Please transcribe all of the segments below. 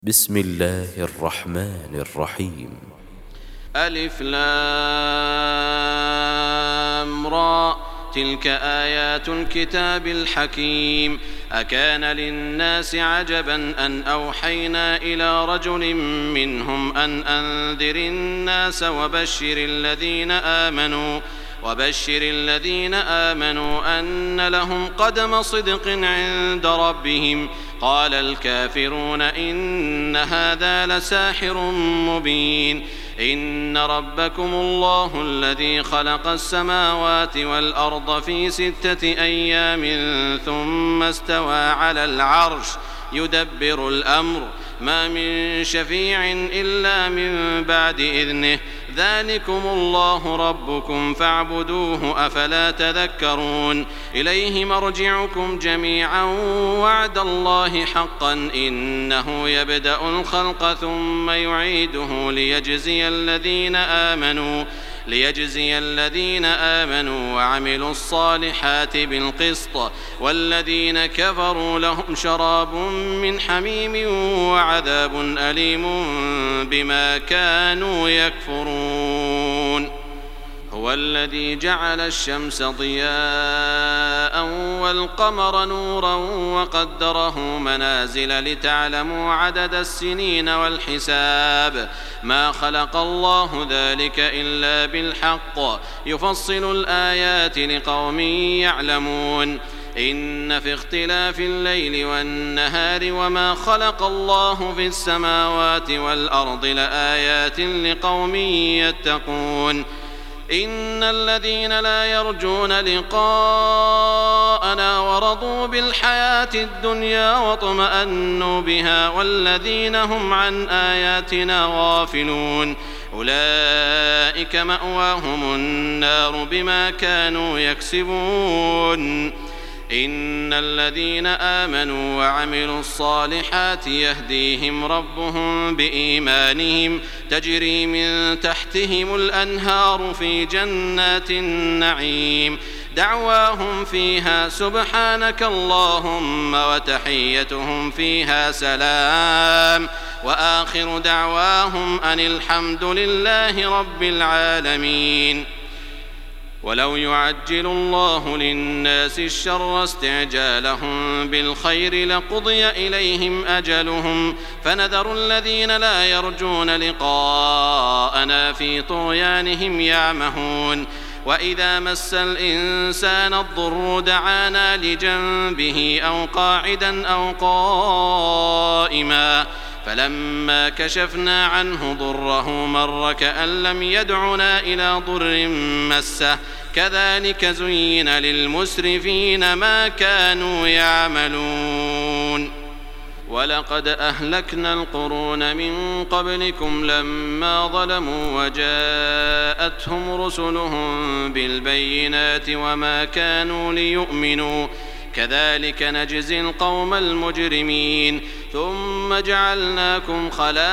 بسم الله الرحمن الرحيم. ألف لام را تلك آيات الكتاب الحكيم. أكان للناس عجبا أن أوحينا إلى رجل منهم أن أنذر الناس وبشر الذين آمنوا أن لهم قدم صدق عند ربهم. قال الكافرون إن هذا لساحر مبين. إن ربكم الله الذي خلق السماوات والأرض في 6 أيام ثم استوى على العرش يدبر الأمر ما من شفيع إلا من بعد إذنه. ذلكم الله ربكم فاعبدوه أفلا تذكرون. إليه مرجعكم جميعا وعد الله حقا إنه يبدأ الخلق ثم يعيده ليجزي الذين آمنوا وعملوا الصالحات بالقسط والذين كفروا لهم شراب من حميم وعذاب أليم بما كانوا يكفرون. هو الذي جعل الشمس ضياء والقمر نورا وقدره منازل لتعلموا عدد السنين والحساب. ما خلق الله ذلك إلا بالحق يفصل الآيات لقوم يعلمون. إن في اختلاف الليل والنهار وما خلق الله في السماوات والأرض لآيات لقوم يتقون. إن الذين لا يرجون لقاءنا ورضوا بالحياة الدنيا واطمأنوا بها والذين هم عن آياتنا غافلون أولئك مأواهم النار بما كانوا يكسبون. إن الذين آمنوا وعملوا الصالحات يهديهم ربهم بإيمانهم تجري من تحتهم الأنهار في جنات النعيم. دعواهم فيها سبحانك اللهم وتحيتهم فيها سلام وآخر دعواهم أن الحمد لله رب العالمين. ولو يعجل الله للناس الشر استعجالهم بالخير لقضي إليهم أجلهم فنذر الذين لا يرجون لقاءنا في طغيانهم يعمهون. وإذا مس الإنسان الضر دعانا لجنبه أو قاعدا أو قائما فلما كشفنا عنه ضره مر كأن لم يدعنا إلى ضر مسه كذلك زين للمسرفين ما كانوا يعملون. ولقد أهلكنا القرون من قبلكم لما ظلموا وجاءتهم رسلهم بالبينات وما كانوا ليؤمنوا كذلك نجزي القوم المجرمين. ثم جعلناكم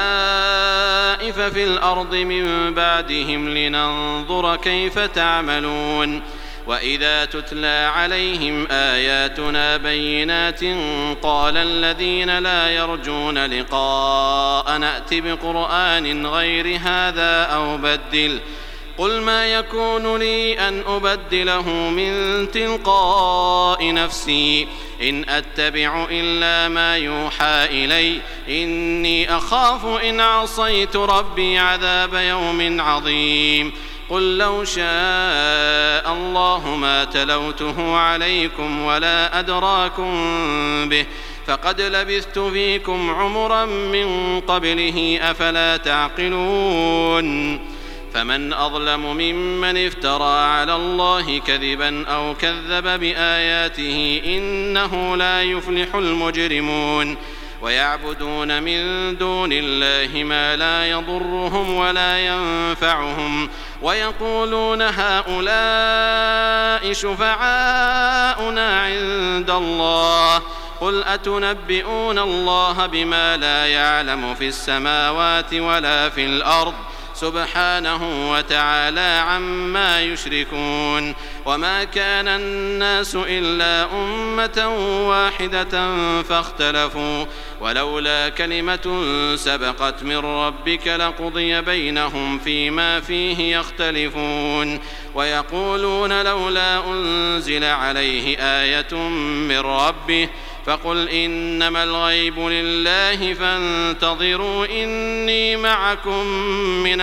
خلائف في الأرض من بعدهم لننظر كيف تعملون. وإذا تتلى عليهم آياتنا بينات قال الذين لا يرجون لقاء نأت بقرآن غير هذا أو بدل قل ما يكون لي أن أبدله من تلقاء نفسي إن أتبع إلا ما يوحى إلي إني أخاف إن عصيت ربي عذاب يوم عظيم. قل لو شاء الله ما تلوته عليكم ولا أدراكم به فقد لبثت فيكم عمرا من قبله أفلا تعقلون. فمن أظلم ممن افترى على الله كذبا أو كذب بآياته إنه لا يفلح المجرمون. ويعبدون من دون الله ما لا يضرهم ولا ينفعهم ويقولون هؤلاء شفعاؤنا عند الله قل أتنبئون الله بما لا يعلم في السماوات ولا في الأرض سبحانه وتعالى عما يشركون. وما كان الناس إلا أمة واحدة فاختلفوا، ولولا كلمة سبقت من ربك لقضي بينهم فيما فيه يختلفون. ويقولون لولا أنزل عليه آية من ربه فقل إنما الغيب لله فانتظروا إني معكم من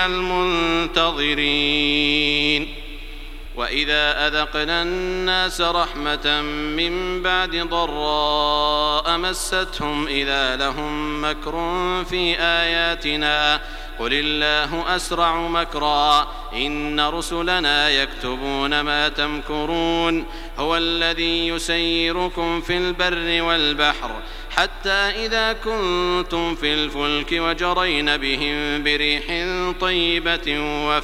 المنتظرين. وإذا أذقنا الناس رحمة من بعد ضراء مستهم إذا لهم مكر في آياتنا قل الله أسرع مكرا إن رسلنا يكتبون ما تمكرون. هو الذي يسيركم في البر والبحر حتى إذا كنتم في الفلك وجرين بهم بريح طيبة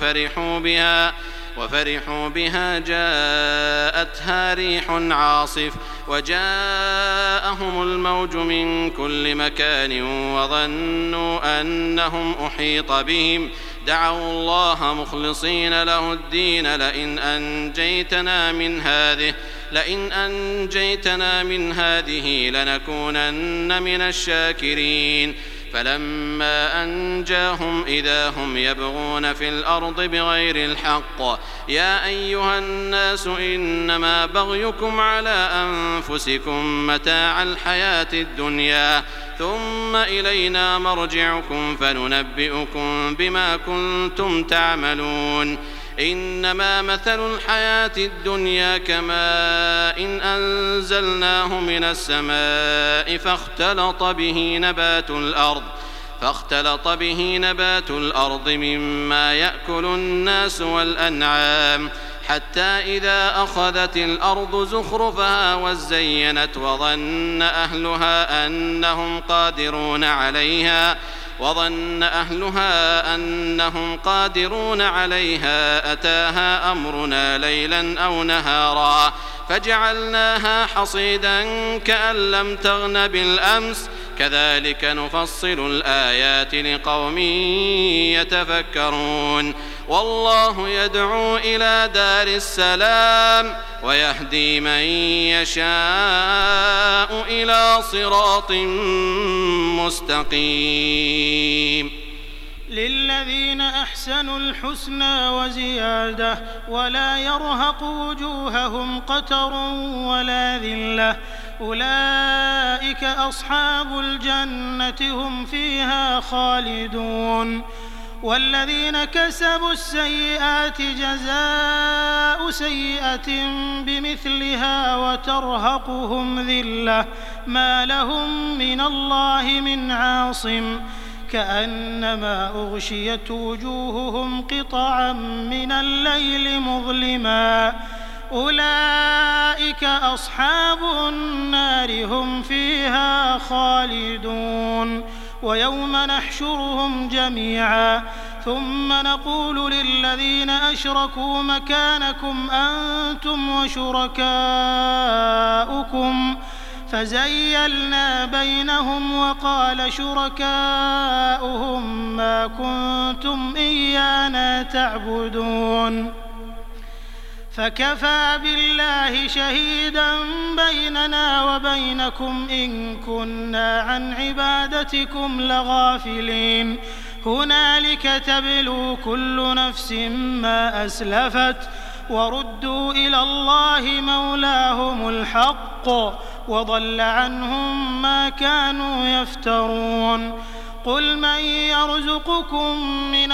وفرحوا بها جاءتها ريح عاصف وجاءهم الموج من كل مكان وظنوا أنهم أحيط بهم دعوا الله مخلصين له الدين لئن أنجيتنا من هذه لنكونن من الشاكرين. فلما أنجاهم إذا هم يبغون في الأرض بغير الحق يا أيها الناس إنما بغيكم على أنفسكم متاع الحياة الدنيا ثم إلينا مرجعكم فننبئكم بما كنتم تعملون. إنما مثل الحياة الدنيا كماء إن أنزلناه من السماء فاختلط به نبات الأرض مما يأكل الناس والأنعام حتى إذا أخذت الأرض زخرفها وزينت وظن أهلها أنهم قادرون عليها أتاها أمرنا ليلا أو نهارا فجعلناها حصيدا كأن لم تغن بالأمس كذلك نفصل الآيات لقوم يتفكرون. والله يدعو إلى دار السلام ويهدي من يشاء إلى صراط مستقيم. للذين أحسنوا الحسنى وزيادة ولا يرهق وجوههم قتر ولا ذلة أولئك أصحاب الجنة هم فيها خالدون. والذين كسبوا السيئات جزاء سيئة بمثلها وترهقهم ذلة ما لهم من الله من عاصم كأنما أغشيت وجوههم قطعا من الليل مظلما أولئك أصحاب النار هم فيها خالدون. ويوم نحشرهم جميعا ثم نقول للذين أشركوا مكانكم أنتم وشركاؤكم فزيلنا بينهم وقال شركاؤهم ما كنتم إيانا تعبدون فكفى بالله شهيدا بيننا وبينكم إن كنا عن عبادتكم لغافلين. هنالك تبلو كل نفس ما أسلفت وردوا إلى الله مولاهم الحق وضل عنهم ما كانوا يفترون. قل من يرزقكم من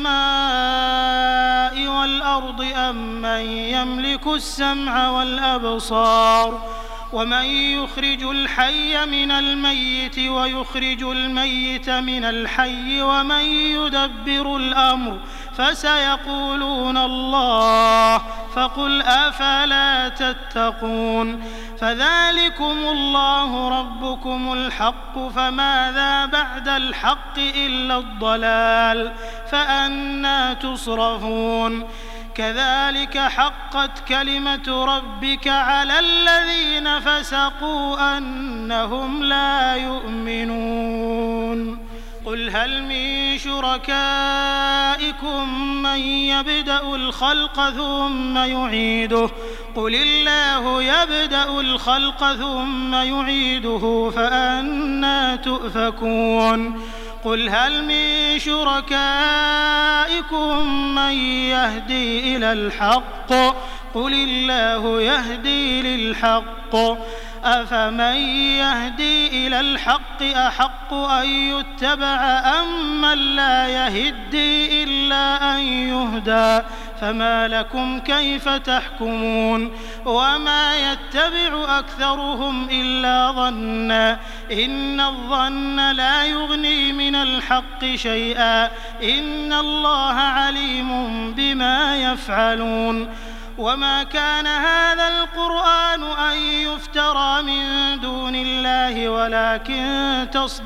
السماء والأرض أم من يملك السمع والأبصار ومن يخرج الحي من الميت ويخرج الميت من الحي ومن يدبر الأمر فسيقولون الله فقل أفلا تتقون. فذلكم الله ربكم الحق فماذا بعد الحق إلا الضلال فأنى تصرفون. كذلك حقت كلمة ربك على الذين فسقوا أنهم لا يؤمنون. قل هل من شركائكم شركائكم من يبدأ الخلق ثم يعيده قل الله يبدأ الخلق ثم يعيده فأنى تؤفكون قل هل من شركائكم من يهدي إلى الحق قل الله يهدي للحق أفمن يهدي إلى الحق أحق أن يتبع أم من لا يهدي إلا أن يهدى فما لكم كيف تحكمون وما يتبع أكثرهم إلا ظنا إن الظن لا يغني من الحق شيئا إن الله عليم بما يفعلون وما كان هذا القرآن أن يفترى من دون الله ولكن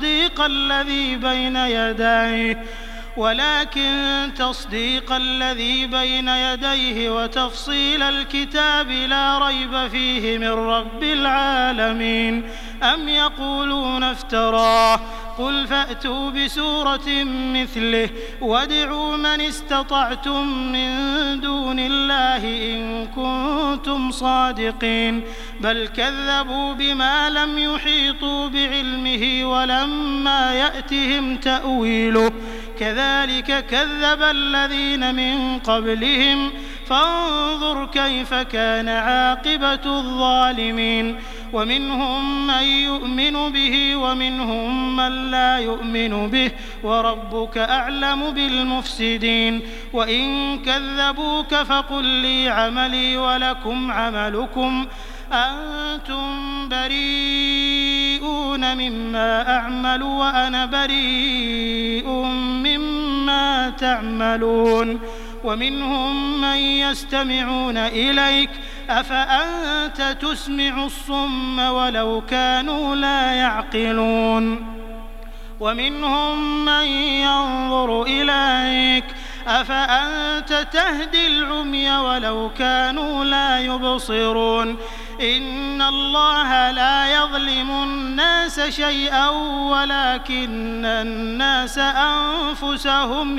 تصديق الذي بين يديه وتفصيل الكتاب لا ريب فيه من رب العالمين أم يقولون افتراه قل فأتوا بسورة مثله وادعوا من استطعتم من دون الله إن كنتم صادقين بل كذبوا بما لم يحيطوا بعلمه ولما يأتهم تأويله كذلك كذب الذين من قبلهم فانظر كيف كان عاقبة الظالمين ومنهم من يؤمن به ومنهم من لا يؤمن به وربك أعلم بالمفسدين وإن كذبوك فقل لي عملي ولكم عملكم أنتم بريئون مما أعمل وأنا بريء مما تعملون ومنهم من يستمعون إليك أفأنت تسمع الصم ولو كانوا لا يعقلون ومنهم من ينظر إليك أفأنت تهدي العمي ولو كانوا لا يبصرون إن الله لا يظلم الناس شيئا ولكن الناس أنفسهم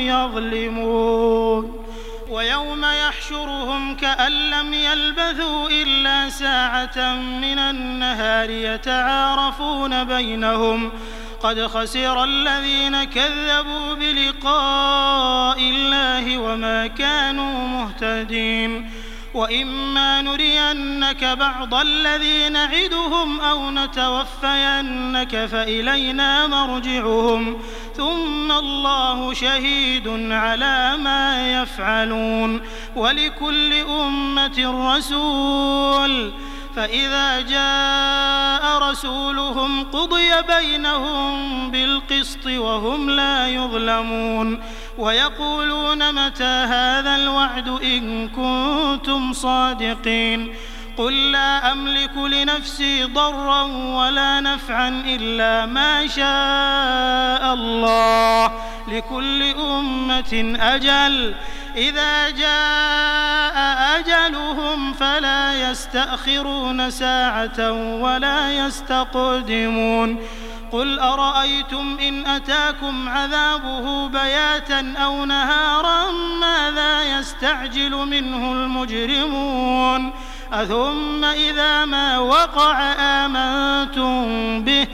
يظلمون ويوم يحشرهم كأن لم يلبثوا إلا ساعة من النهار يتعارفون بينهم قد خسر الذين كذبوا بلقاء الله وما كانوا مهتدين وإما نرينك بعض الذي نعدهم أو نتوفينك فإلينا مرجعهم ثم الله شهيد على ما يفعلون ولكل أمة رسول فإذا جاء رسولهم قضي بينهم بالقسط وهم لا يظلمون ويقولون متى هذا الوعد إن كنتم صادقين قل لا أملك لنفسي ضرا ولا نفعا إلا ما شاء الله لكل أمة أجل إذا جاء أجلهم فلا يستأخرون ساعة ولا يستقدمون قل أرأيتم إن أتاكم عذابه بياتا أو نهارا ماذا يستعجل منه المجرمون أثم إذا ما وقع آمنتم به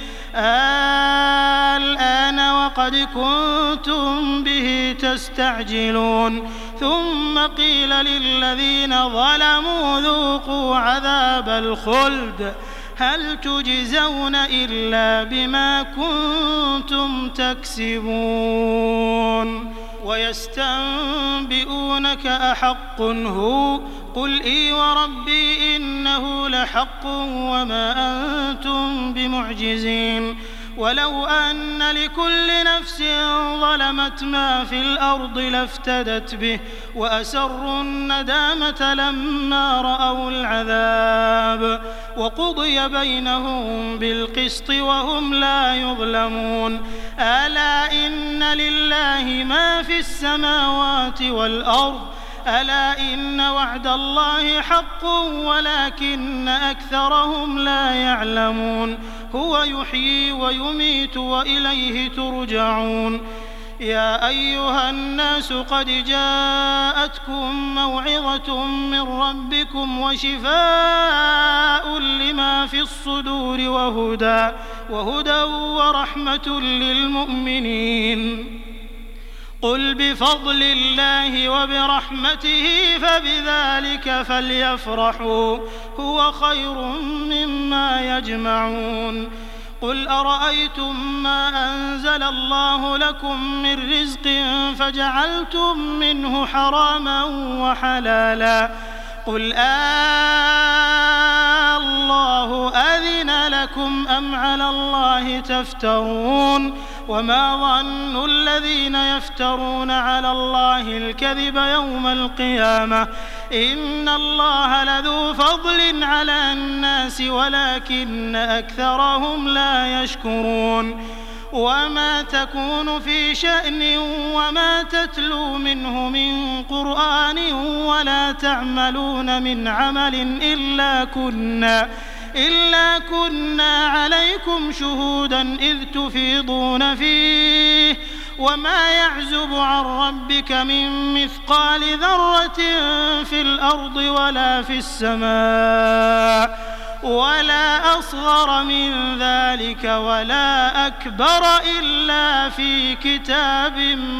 الآن وقد كنتم به تستعجلون ثم قيل للذين ظلموا ذوقوا عذاب الخلد هل تجزون إلا بما كنتم تكسبون ويستنبئونك أحق هو قل إي وربي إنه لحق وما أنتم بمعجزين ولو أن لكل نفس ظلمت ما في الأرض لافتدت به وأسروا الندامة لما رأوا العذاب وقضي بينهم بالقسط وهم لا يظلمون ألا إن لله ما في السماوات والأرض ألا إن وعد الله حق ولكن أكثرهم لا يعلمون هو يحيي ويميت وإليه ترجعون يا أيها الناس قد جاءتكم موعظة من ربكم وشفاء لما في الصدور وهدى ورحمة للمؤمنين. قل بفضل الله وبرحمته فبذلك فليفرحوا هو خير مما يجمعون. قل أرأيتم ما أنزل الله لكم من رزق فجعلتم منه حراما وحلالا قل الله أذن لكم أم على الله تفترون وما ظن الذين يفترون على الله الكذب يوم القيامة إن الله لذو فضل على الناس ولكن أكثرهم لا يشكرون. وما تكون في شأن وما تتلو منه من قرآن ولا تعملون من عمل إلا كنا عليكم شهودا إذ تفيضون فيه وما يعزب عن ربك من مثقال ذرة في الأرض ولا في السماء ولا أصغر من ذلك ولا أكبر إلا في كتاب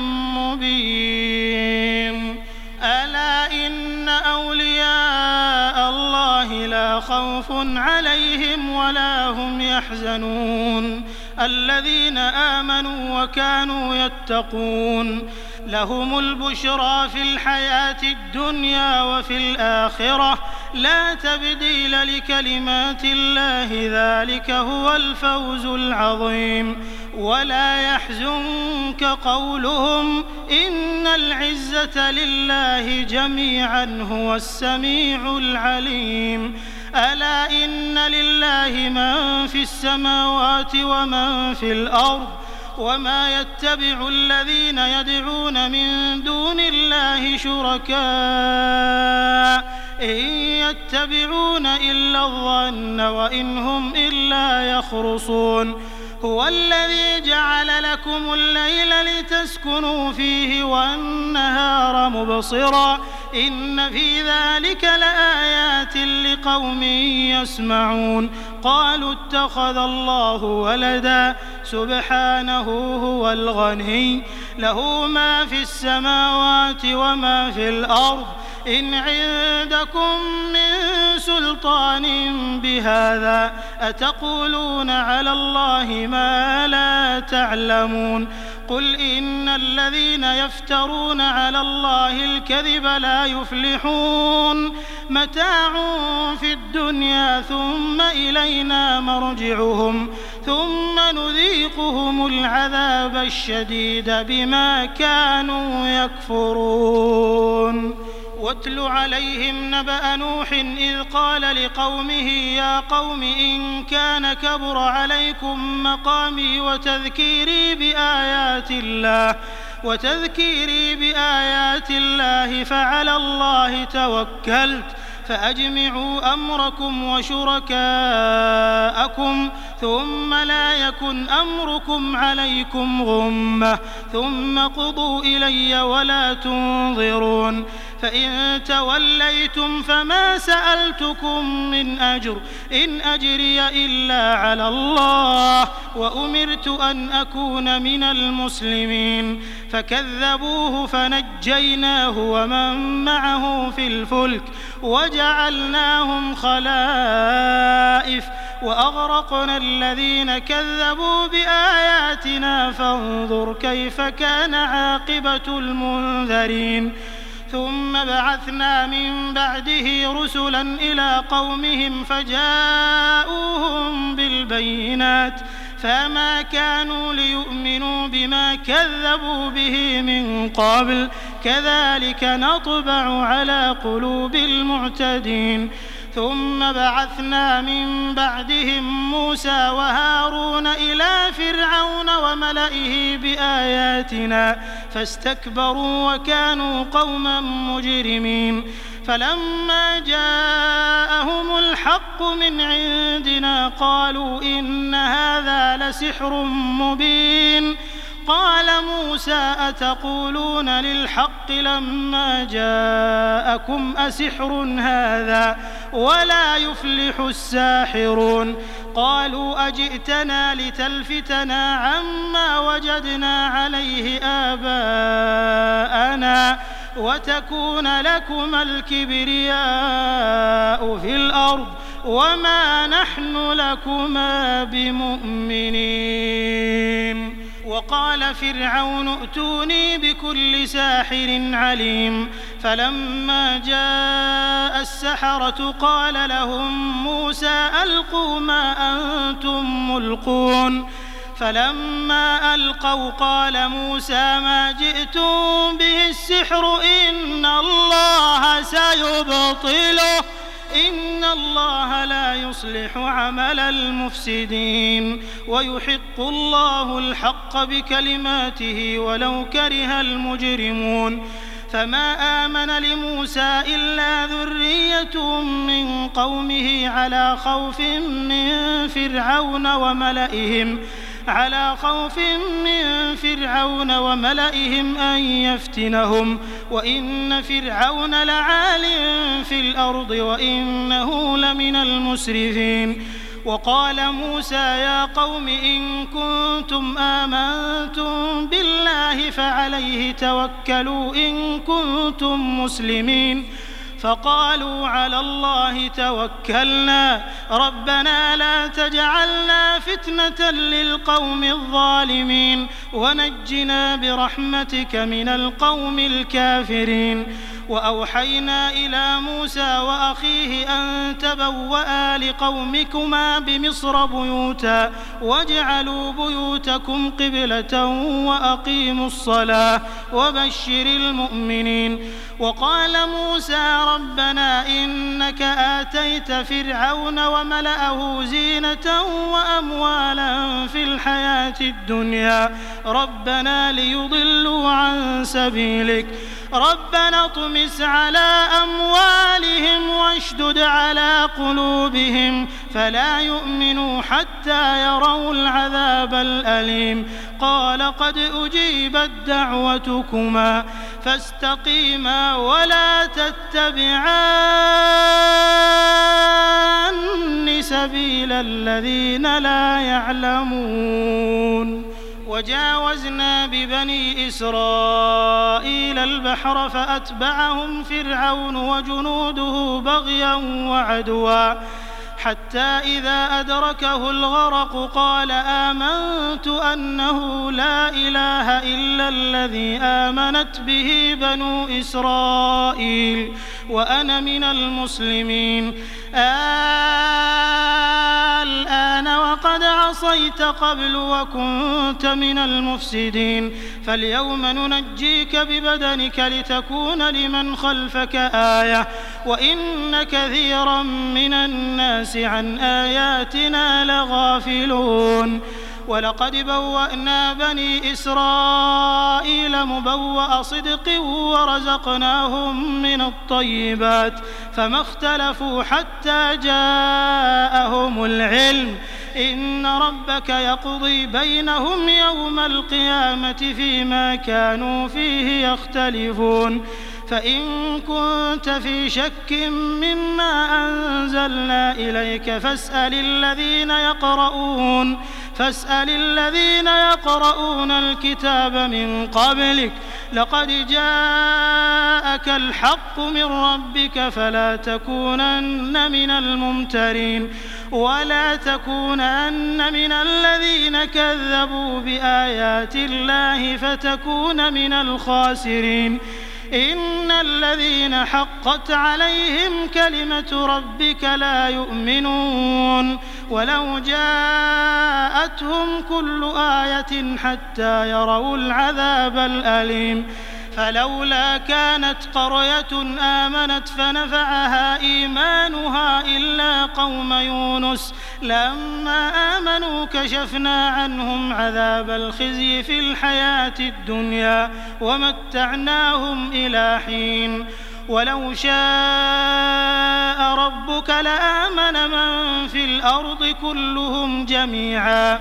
مبين. ألا إن أولياء الله لا خوف عليهم ولا هم يحزنون الذين آمنوا وكانوا يتقون لهم البشرى في الحياة الدنيا وفي الآخرة لا تبديل لكلمات الله ذلك هو الفوز العظيم. ولا يحزنك قولهم إن العزة لله جميعا هو السميع العليم. ألا إن لله من في السماوات ومن في الأرض وما يتبع الذين يدعون من دون الله شركاء إن يتبعون إلا الظن وإن هم إلا يخرصون. هو الذي جعل لكم الليل لتسكنوا فيه والنهار مبصرا إن في ذلك لآيات لقوم يسمعون. قالوا اتخذ الله ولدا سبحانه هو الغني له ما في السماوات وما في الأرض إن عندكم من سلطان بهذا أتقولون على الله ما لا تعلمون. قل إن الذين يفترون على الله الكذب لا يفلحون متاع في الدنيا ثم إلينا مرجعهم ثم نذيقهم العذاب الشديد بما كانوا يكفرون. واتل عليهم نبأ نوح إذ قال لقومه يا قوم إن كان كبر عليكم مقامي وتذكيري بآيات الله فعلى الله توكلت فأجمعوا أمركم وشركاءكم ثم لا يكن أمركم عليكم غمة ثم قضوا إلي ولا تنظرون. فإن توليتم فما سألتكم من أجر إن أجري إلا على الله وأمرت أن أكون من المسلمين. فكذبوه فنجيناه ومن معه في الفلك وجعلناهم خلائف وأغرقنا الذين كذبوا بآياتنا فانظر كيف كان عاقبة المنذرين. ثم بعثنا من بعده رسلا إلى قومهم فجاءوهم بالبينات فما كانوا ليؤمنوا بما كذبوا به من قبل كذلك نطبع على قلوب المعتدين. ثم بعثنا من بعدهم موسى وهارون إلى فرعون وملئه بآياتنا فاستكبروا وكانوا قوما مجرمين. فلما جاءهم الحق من عندنا قالوا إن هذا لسحر مبين. قال موسى أتقولون للحق لما جاءكم أسحر هذا ولا يفلح الساحرون قالوا أجئتنا لتلفتنا عما وجدنا عليه آباءنا وتكون لكما الكبرياء في الأرض وما نحن لكما بمؤمنين. وقال فرعون ائتوني بكل ساحر عليم فلما جاء السحرة قال لهم موسى ألقوا ما أنتم ملقون فلما ألقوا قال موسى ما جئتم به السحر إن الله سيبطله إن الله لا يصلح عمل المفسدين ويحق الله الحق بكلماته ولو كره المجرمون. فما آمن لموسى إلا ذرية من قومه على خوف من فرعون وملئهم أن يفتنهم وإن فرعون لعال في الأرض وإنه لمن المسرفين. وقال موسى يا قوم إن كنتم آمنتم بالله فعليه توكلوا إن كنتم مسلمين فقالوا على الله توكلنا ربنا لا تجعلنا فتنة للقوم الظالمين ونجنا برحمتك من القوم الكافرين. وأوحينا إلى موسى وأخيه أن تبوأ لقومكما بمصر بيوتا واجعلوا بيوتكم قبلة وأقيموا الصلاة وبشر المؤمنين. وقال موسى ربنا إنك آتيت فرعون وملأه زينة وأموالا في الحياة الدنيا ربنا ليضلوا عن سبيلك ربنا اطمس على أموالهم واشدد على قلوبهم فلا يؤمنوا حتى يروا العذاب الأليم قال قد أجيبت دعوتكما فاستقيما ولا تتبعان سبيل الذين لا يعلمون. وجاوزنا ببني إسرائيل البحر فأتبعهم فرعون وجنوده بغيا وعدوا حتى إذا أدركه الغرق قال آمنت أنه لا إله إلا الذي آمنت به بنو إسرائيل وأنا من المسلمين. الآن وقد عصيت قبل وكنت من المفسدين فاليوم ننجيك ببدنك لتكون لمن خلفك آية وإن كثيرا من الناس عن آياتنا لغافلون. ولقد بوأنا بني إسرائيل مبوأ صدق ورزقناهم من الطيبات فما اختلفوا حتى جاءهم العلم إن ربك يقضي بينهم يوم القيامة فيما كانوا فيه يختلفون. فإن كنت في شك مما أنزلنا إليك فاسأل الذين يقرؤون الكتاب من قبلك لقد جاءك الحق من ربك فلا تكونن من الممترين ولا تكونن من الذين كذبوا بآيات الله فتكون من الخاسرين. إن الذين حقت عليهم كلمة ربك لا يؤمنون ولو جاءتهم كل آية حتى يروا العذاب الأليم. فلولا كانت قرية آمنت فنفعها إيمانها إلا قوم يونس لما آمنوا كشفنا عنهم عذاب الخزي في الحياة الدنيا ومتعناهم إلى حين. ولو شاء ربك لآمن من في الأرض كلهم جميعا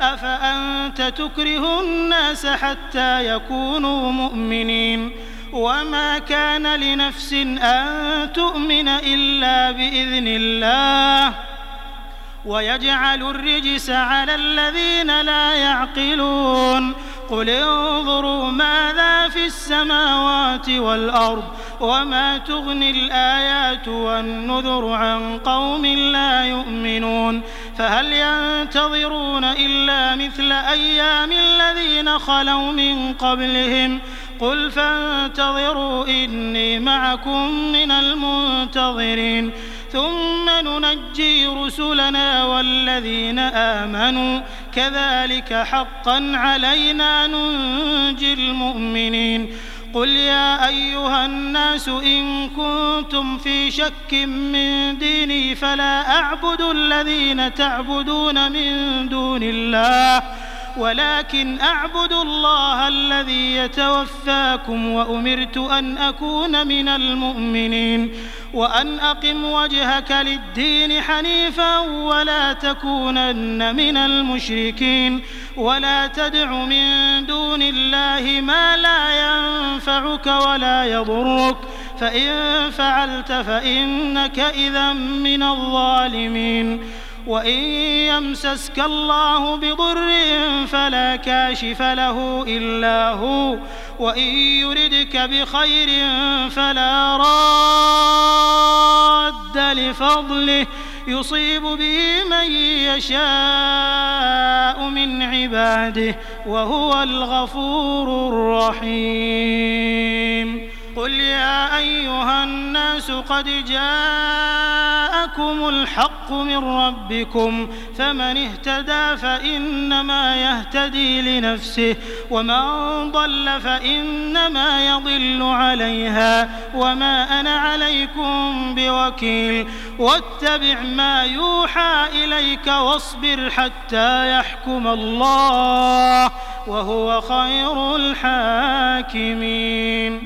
أفأنت تكره الناس حتى يكونوا مؤمنين وما كان لنفس أن تؤمن إلا بإذن الله ويجعل الرجس على الذين لا يعقلون قل انظروا ماذا في السماوات والأرض وما تغني الآيات والنذر عن قوم لا يؤمنون فهل ينتظرون إلا مثل أيام الذين خلوا من قبلهم قل فانتظروا إني معكم من المنتظرين ثم ننجي رسلنا والذين آمنوا كذلك حقا علينا ننجي المؤمنين قل يا أيها الناس إن كنتم في شك من ديني فلا أعبد الذين تعبدون من دون الله ولكن أعبد الله الذي يتوفاكم وأمرت أن أكون من المؤمنين وأن أقم وجهك للدين حنيفا ولا تكونن من المشركين ولا تدع من دون الله ما لا ينفعك ولا يضرك فإن فعلت فإنك إذا من الظالمين وإن يمسسك الله بضر فلا كاشف له إلا هو وإن يردك بخير فلا راد لفضله يصيب به من يشاء من عباده وهو الغفور الرحيم قل يا أيها الناس قد جاءكم الحق من ربكم فمن اهتدى فإنما يهتدي لنفسه ومن ضل فإنما يضل عليها وما أنا عليكم بوكيل واتبع ما يوحى إليك واصبر حتى يحكم الله وهو خير الحاكمين